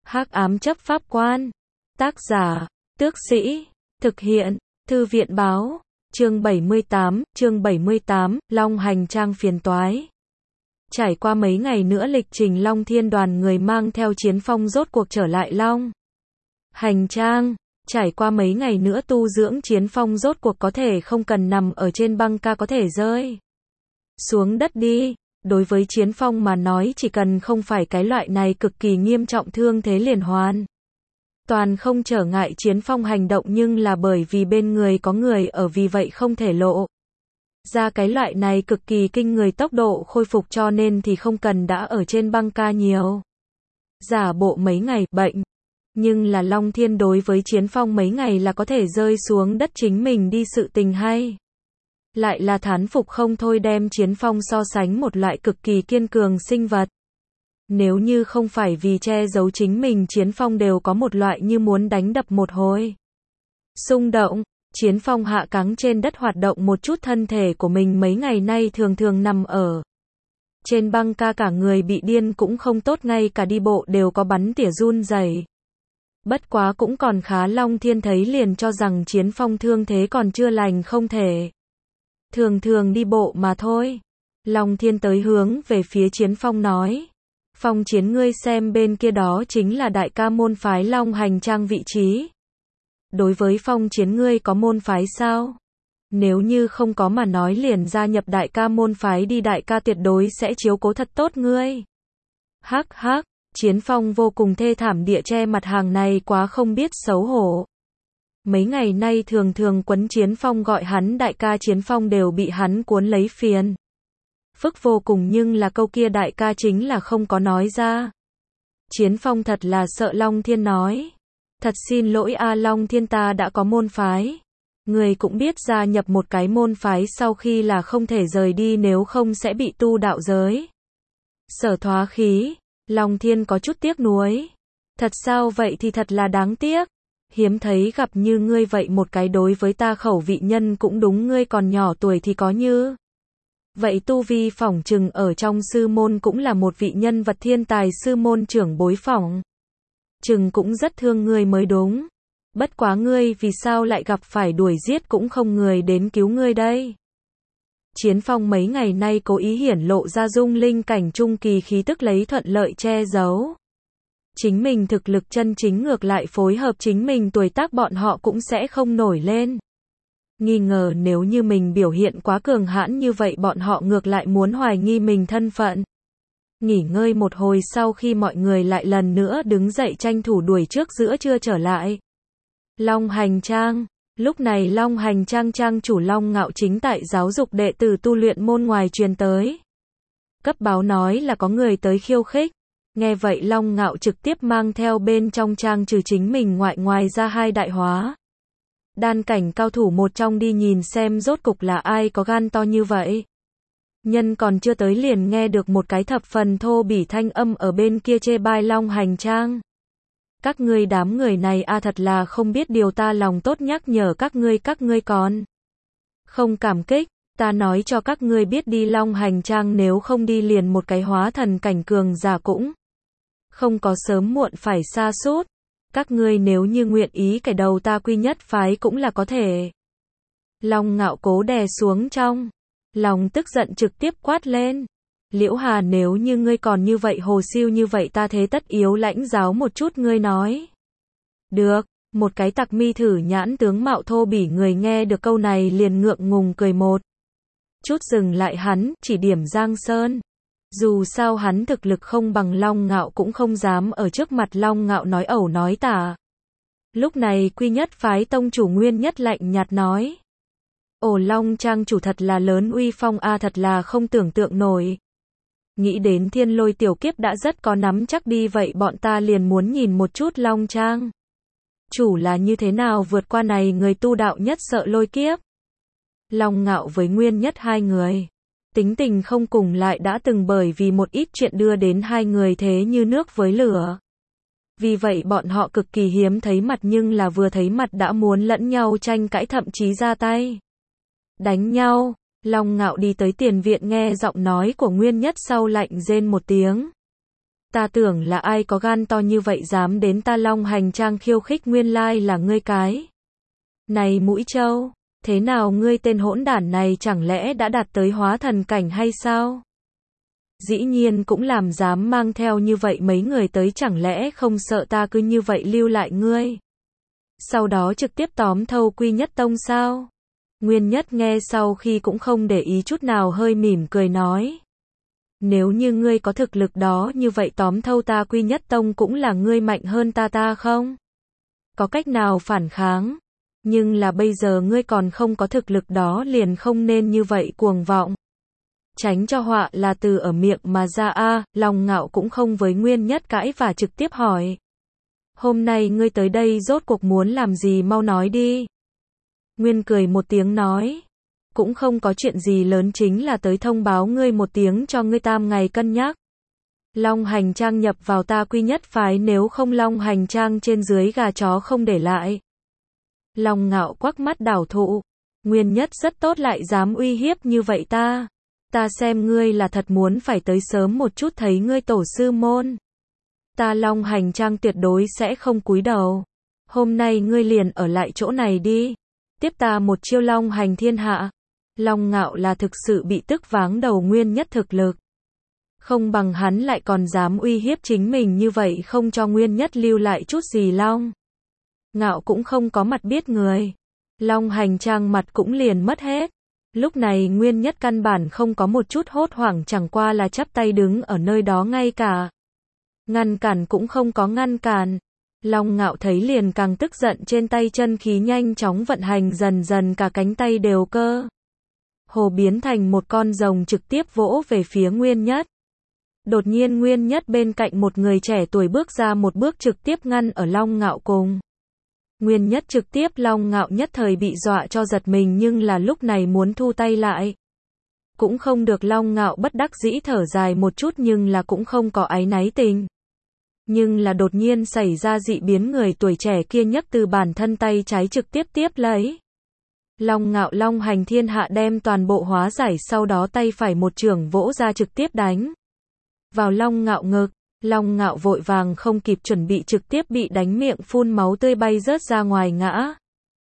Hắc ám chấp pháp quan. Tác giả, Tước Sĩ. Thực hiện, Thư viện báo. Chương 78, Long Hành Trang phiền toái. Trải qua mấy ngày nữa lịch trình Long Thiên đoàn người mang theo Chiến Phong rốt cuộc trở lại Long Hành Trang. Trải qua mấy ngày nữa tu dưỡng Chiến Phong rốt cuộc có thể không cần nằm ở trên băng ca có thể rơi xuống đất đi. Đối với Chiến Phong mà nói chỉ cần không phải cái loại này cực kỳ nghiêm trọng thương thế liền hoàn toàn không trở ngại Chiến Phong hành động, nhưng là bởi vì bên người có người ở vì vậy không thể lộ ra cái loại này cực kỳ kinh người tốc độ khôi phục, cho nên thì không cần đã ở trên băng ca nhiều giả bộ mấy ngày bệnh. Nhưng là Long Thiên đối với Chiến Phong mấy ngày là có thể rơi xuống đất chính mình đi sự tình hay lại là thán phục không thôi, đem Chiến Phong so sánh một loại cực kỳ kiên cường sinh vật. Nếu như không phải vì che giấu chính mình, Chiến Phong đều có một loại như muốn đánh đập một hồi xung động. Chiến Phong hạ cáng trên đất hoạt động một chút thân thể của mình, mấy ngày nay thường thường nằm ở trên băng ca cả người bị điên cũng không tốt, ngay cả đi bộ đều có bắn tỉa run rẩy. Bất quá cũng còn khá, Long Thiên thấy liền cho rằng Chiến Phong thương thế còn chưa lành, không thể thường thường đi bộ mà thôi. Long Thiên tới hướng về phía Chiến Phong nói: Phong Chiến, ngươi xem bên kia đó chính là đại ca môn phái Long Hành Trang vị trí. Đối với Phong Chiến, ngươi có môn phái sao? Nếu như không có mà nói liền gia nhập đại ca môn phái đi, đại ca tuyệt đối sẽ chiếu cố thật tốt ngươi. Hắc hắc. Chiến Phong vô cùng thê thảm địa che mặt, hàng này quá không biết xấu hổ. Mấy ngày nay thường thường quấn Chiến Phong gọi hắn đại ca, Chiến Phong đều bị hắn cuốn lấy phiền phức vô cùng, nhưng là câu kia đại ca chính là không có nói ra. Chiến Phong thật là sợ. Long Thiên nói: Thật xin lỗi a Long Thiên, ta đã có môn phái. Người cũng biết gia nhập một cái môn phái sau khi là không thể rời đi, nếu không sẽ bị tu đạo giới sở thoá khí. Long Thiên có chút tiếc nuối. Thật sao? Vậy thì thật là đáng tiếc. Hiếm thấy gặp như ngươi vậy một cái đối với ta khẩu vị nhân, cũng đúng, ngươi còn nhỏ tuổi thì có như vậy tu vi, phỏng chừng ở trong sư môn cũng là một vị nhân vật thiên tài, sư môn trưởng bối phỏng chừng cũng rất thương ngươi mới đúng. Bất quá ngươi vì sao lại gặp phải đuổi giết cũng không người đến cứu ngươi đây? Chiến Phong mấy ngày nay cố ý hiển lộ ra dung linh cảnh trung kỳ khí tức, lấy thuận lợi che giấu chính mình thực lực chân chính, ngược lại phối hợp chính mình tuổi tác, bọn họ cũng sẽ không nổi lên nghi ngờ. Nếu như mình biểu hiện quá cường hãn như vậy, bọn họ ngược lại muốn hoài nghi mình thân phận. Nghỉ ngơi một hồi sau khi mọi người lại lần nữa đứng dậy tranh thủ đuổi trước giữa trưa trở lại Long Hành Trang. Lúc này Long Hành Trang trang chủ Long Ngạo chính tại giáo dục đệ tử tu luyện, môn ngoài truyền tới cấp báo nói là có người tới khiêu khích. Nghe vậy Long Ngạo trực tiếp mang theo bên trong trang trừ chính mình ngoài ra hai đại hóa đan cảnh cao thủ một trong đi nhìn xem rốt cục là ai có gan to như vậy. Nhân còn chưa tới liền nghe được một cái thập phần thô bỉ thanh âm ở bên kia chê bai Long Hành Trang. Các ngươi đám người này thật là không biết điều, ta lòng tốt nhắc nhở các ngươi còn không cảm kích. Ta nói cho các ngươi biết đi Long Hành Trang, nếu không đi liền một cái hóa thần cảnh cường giả cũng không có, sớm muộn phải sa sút. Các ngươi nếu như nguyện ý cải đầu ta quy nhất phái cũng là có thể. Long Ngạo cố đè xuống trong lòng tức giận, trực tiếp quát lên: Liễu Hà, nếu như ngươi còn như vậy hồ siêu như vậy, ta thế tất yếu lãnh giáo một chút ngươi. Nói được. Một cái tặc mi thử nhãn tướng mạo thô bỉ người nghe được câu này liền ngượng ngùng cười một chút, dừng lại hắn chỉ điểm Giang Sơn. Dù sao hắn thực lực không bằng Long Ngạo, cũng không dám ở trước mặt Long Ngạo nói ẩu nói tả. Lúc này quy nhất phái tông chủ Nguyên Nhất lạnh nhạt nói: Ồ, Long Trang chủ thật là lớn uy phong thật là không tưởng tượng nổi. Nghĩ đến Thiên Lôi tiểu kiếp đã rất có nắm chắc đi, vậy bọn ta liền muốn nhìn một chút Long Trang chủ là như thế nào vượt qua này người tu đạo nhất sợ lôi kiếp. Long Ngạo với Nguyên Nhất hai người tính tình không cùng, lại đã từng bởi vì một ít chuyện đưa đến hai người thế như nước với lửa. Vì vậy bọn họ cực kỳ hiếm thấy mặt, nhưng là vừa thấy mặt đã muốn lẫn nhau tranh cãi, thậm chí ra tay đánh nhau. Long Ngạo đi tới tiền viện, nghe giọng nói của Nguyên Nhất sau lạnh rên một tiếng. Ta tưởng là ai có gan to như vậy dám đến ta Long Hành Trang khiêu khích, nguyên lai là ngươi cái. Này Mũi Trâu, thế nào ngươi tên hỗn đản này chẳng lẽ đã đạt tới hóa thần cảnh hay sao? Dĩ nhiên cũng làm dám mang theo như vậy mấy người tới, chẳng lẽ không sợ ta cứ như vậy lưu lại ngươi? Sau đó trực tiếp tóm thâu Quy Nhất Tông sao? Nguyên Nhất nghe sau khi cũng không để ý chút nào, hơi mỉm cười nói. Nếu như ngươi có thực lực đó như vậy tóm thâu ta Quy Nhất Tông cũng là ngươi mạnh hơn ta không? Có cách nào phản kháng? Nhưng là bây giờ ngươi còn không có thực lực đó liền không nên như vậy cuồng vọng. Tránh cho họa là từ ở miệng mà ra a. Long Ngạo cũng không với Nguyên Nhất cãi và trực tiếp hỏi. Hôm nay ngươi tới đây rốt cuộc muốn làm gì, mau nói đi. Nguyên cười một tiếng nói. Cũng không có chuyện gì lớn, chính là tới thông báo ngươi một tiếng cho ngươi tam ngày cân nhắc. Long Hành Trang nhập vào ta Quy Nhất phái, nếu không Long Hành Trang trên dưới gà chó không để lại. Long Ngạo quắc mắt đảo thụ. Nguyên Nhất rất tốt lại dám uy hiếp như vậy ta. Ta xem ngươi là thật muốn phải tới sớm một chút thấy ngươi tổ sư môn. Ta Long Hành Trang tuyệt đối sẽ không cúi đầu. Hôm nay ngươi liền ở lại chỗ này đi. Tiếp ta một chiêu Long Hành thiên hạ. Long Ngạo là thực sự bị tức váng đầu, Nguyên Nhất thực lực không bằng hắn lại còn dám uy hiếp chính mình như vậy, không cho Nguyên Nhất lưu lại chút gì. Long Ngạo cũng không có mặt biết người. Long Hành Trang mặt cũng liền mất hết. Lúc này Nguyên Nhất căn bản không có một chút hốt hoảng, chẳng qua là chắp tay đứng ở nơi đó, ngay cả ngăn cản cũng không có ngăn cản. Long Ngạo thấy liền càng tức giận, trên tay chân khí nhanh chóng vận hành, dần dần cả cánh tay đều cơ hồ biến thành một con rồng, trực tiếp vỗ về phía Nguyên Nhất. Đột nhiên Nguyên Nhất bên cạnh một người trẻ tuổi bước ra một bước, trực tiếp ngăn ở Long Ngạo cùng Nguyên Nhất trực tiếp. Long Ngạo nhất thời bị dọa cho giật mình, nhưng là lúc này muốn thu tay lại cũng không được. Long Ngạo bất đắc dĩ thở dài một chút, nhưng là cũng không có áy náy tình. Nhưng là đột nhiên xảy ra dị biến, người tuổi trẻ kia nhấc từ bản thân tay trái trực tiếp tiếp lấy Long Ngạo Long Hành thiên hạ, đem toàn bộ hóa giải, sau đó tay phải một chưởng vỗ ra trực tiếp đánh vào Long Ngạo ngực. Long Ngạo vội vàng không kịp chuẩn bị, trực tiếp bị đánh miệng phun máu tươi, bay rớt ra ngoài, ngã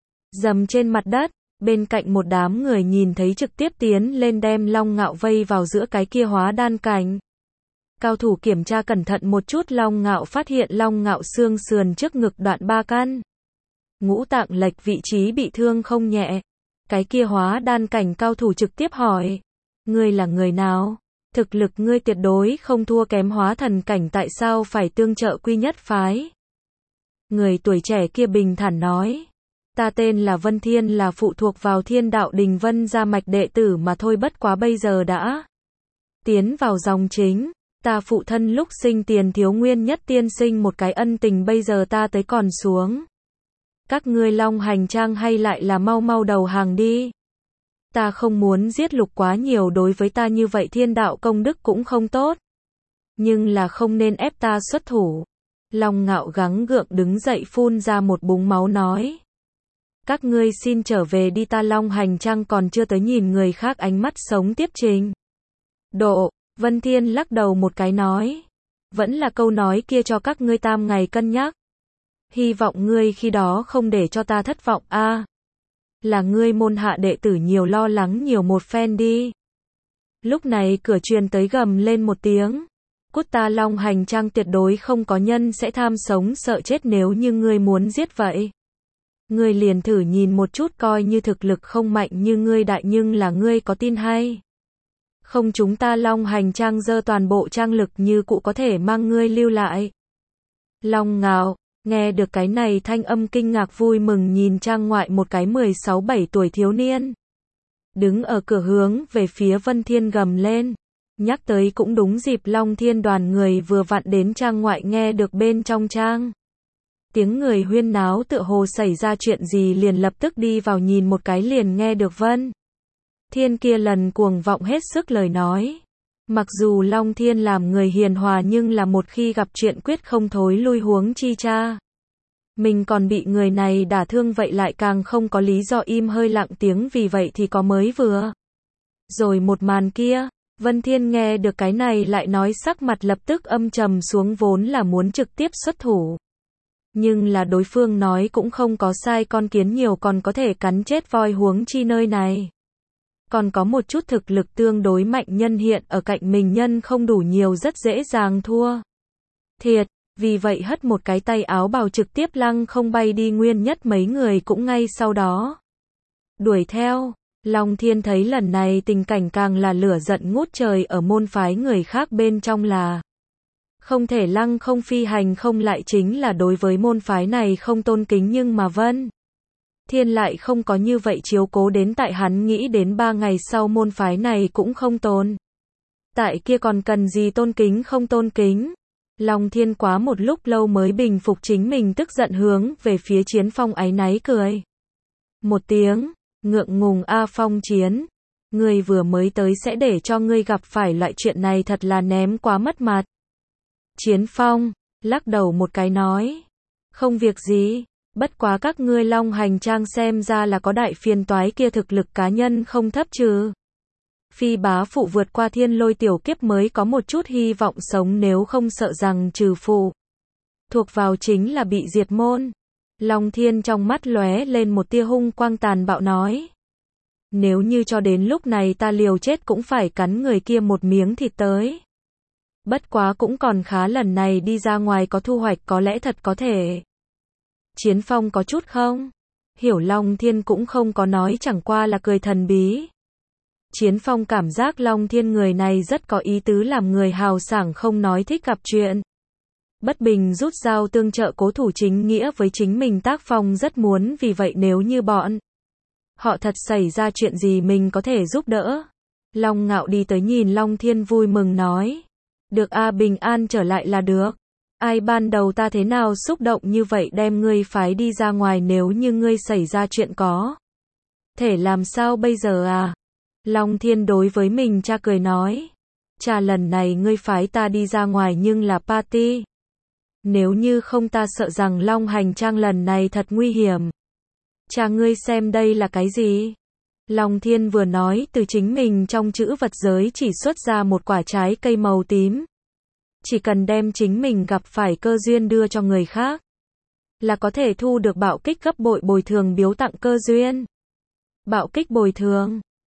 dầm trên mặt đất. Bên cạnh một đám người nhìn thấy trực tiếp tiến lên đem Long Ngạo vây vào giữa cái kia hóa đan cảnh. Cao thủ kiểm tra cẩn thận một chút, Long Ngạo phát hiện Long Ngạo xương sườn trước ngực đoạn 3 căn. Ngũ tạng lệch vị trí, bị thương không nhẹ. Cái kia hóa đan cảnh cao thủ trực tiếp hỏi. Ngươi là người nào? Thực lực ngươi tuyệt đối không thua kém hóa thần cảnh, tại sao phải tương trợ Quy Nhất phái? Người tuổi trẻ kia bình thản nói. Ta tên là Vân Thiên, là phụ thuộc vào Thiên Đạo Đình Vân gia mạch đệ tử mà thôi, bất quá bây giờ đã tiến vào dòng chính. Ta phụ thân lúc sinh tiền thiếu Nguyên Nhất tiên sinh một cái ân tình, bây giờ ta tới còn xuống. Các ngươi Long Hành Trang hay lại là mau mau đầu hàng đi. Ta không muốn giết lục quá nhiều, đối với ta như vậy thiên đạo công đức cũng không tốt. Nhưng là không nên ép ta xuất thủ. Long Ngạo gắng gượng đứng dậy, phun ra một búng máu nói. Các ngươi xin trở về đi, ta Long Hành Trang còn chưa tới nhìn người khác ánh mắt sống tiếp trình độ. Vân Thiên lắc đầu một cái nói. Vẫn là câu nói kia, cho các ngươi tam ngày cân nhắc. Hy vọng ngươi khi đó không để cho ta thất vọng a. Là ngươi môn hạ đệ tử nhiều lo lắng nhiều một phen đi. Lúc này cửa truyền tới gầm lên một tiếng. Cút, ta Long Hành Trang tuyệt đối không có nhân sẽ tham sống sợ chết, nếu như ngươi muốn giết vậy. Ngươi liền thử nhìn một chút, coi như thực lực không mạnh như ngươi đại, nhưng là ngươi có tin hay không chúng ta Long Hành Trang giơ toàn bộ trang lực như cụ có thể mang ngươi lưu lại. Long Ngạo nghe được cái này thanh âm, kinh ngạc vui mừng nhìn trang ngoại một cái 16-17 tuổi thiếu niên. Đứng ở cửa hướng về phía Vân Thiên gầm lên. Nhắc tới cũng đúng dịp, Long Thiên đoàn người vừa vặn đến trang ngoại, nghe được bên trong trang tiếng người huyên náo, tựa hồ xảy ra chuyện gì, liền lập tức đi vào nhìn một cái, liền nghe được Vân Thiên kia lần cuồng vọng hết sức lời nói. Mặc dù Long Thiên làm người hiền hòa, nhưng là một khi gặp chuyện quyết không thối lui, huống chi cha mình còn bị người này đả thương, vậy lại càng không có lý do im hơi lặng tiếng, vì vậy thì có mới vừa rồi một màn kia. Vân Thiên nghe được cái này lại nói sắc mặt lập tức âm trầm xuống vốn là muốn trực tiếp xuất thủ. Nhưng là đối phương nói cũng không có sai con kiến nhiều còn có thể cắn chết voi huống chi nơi này. Còn có một chút thực lực tương đối mạnh nhân hiện ở cạnh mình nhân không đủ nhiều rất dễ dàng thua. Thiệt, vì vậy hất một cái tay áo bào trực tiếp lăng không bay đi nguyên nhất mấy người cũng ngay sau đó. Đuổi theo, Long Thiên thấy lần này tình cảnh càng là lửa giận ngút trời ở môn phái người khác bên trong là không thể lăng không phi hành không lại chính là đối với môn phái này không tôn kính nhưng mà Vân Thiên lại không có như vậy chiếu cố đến tại hắn nghĩ đến 3 ngày sau môn phái này cũng không tồn. Tại kia còn cần gì tôn kính không tôn kính. Long Thiên quá một lúc lâu mới bình phục chính mình tức giận hướng về phía Chiến Phong áy náy cười. Một tiếng, ngượng ngùng a Phong Chiến. Ngươi vừa mới tới sẽ để cho ngươi gặp phải loại chuyện này thật là ném quá mất mặt. Chiến Phong, lắc đầu một cái nói. Không việc gì, bất quá các ngươi Long Hành Trang xem ra là có đại phiền toái kia thực lực cá nhân không thấp trừ. Phi bá phụ vượt qua thiên lôi tiểu kiếp mới có một chút hy vọng sống nếu không sợ rằng trừ phụ. Thuộc vào chính là bị diệt môn. Long Thiên trong mắt lóe lên một tia hung quang tàn bạo nói. Nếu như cho đến lúc này ta liều chết cũng phải cắn người kia một miếng thịt tới. Bất quá cũng còn khá lần này đi ra ngoài có thu hoạch có lẽ thật có thể. Chiến Phong có chút không? Hiểu Long Thiên cũng không có nói chẳng qua là cười thần bí. Chiến Phong cảm giác Long Thiên người này rất có ý tứ làm người hào sảng không nói thích gặp chuyện. Bất bình rút dao tương trợ cố thủ chính nghĩa với chính mình tác phong rất muốn vì vậy nếu như bọn họ thật xảy ra chuyện gì mình có thể giúp đỡ. Long Ngạo đi tới nhìn Long Thiên vui mừng nói. Được a bình an trở lại là được. Ai ban đầu ta thế nào xúc động như vậy đem ngươi phái đi ra ngoài nếu như ngươi xảy ra chuyện có. Thể làm sao bây giờ à? Long Thiên đối với mình cha cười nói. Cha lần này ngươi phái ta đi ra ngoài nhưng là party. Nếu như không ta sợ rằng Long Hành Trang lần này thật nguy hiểm. Cha ngươi xem đây là cái gì? Long Thiên vừa nói từ chính mình trong chữ vật giới chỉ xuất ra một quả trái cây màu tím. Chỉ cần đem chính mình gặp phải cơ duyên đưa cho người khác. Là có thể thu được bạo kích gấp bội bồi thường biếu tặng cơ duyên. Bạo kích bồi thường.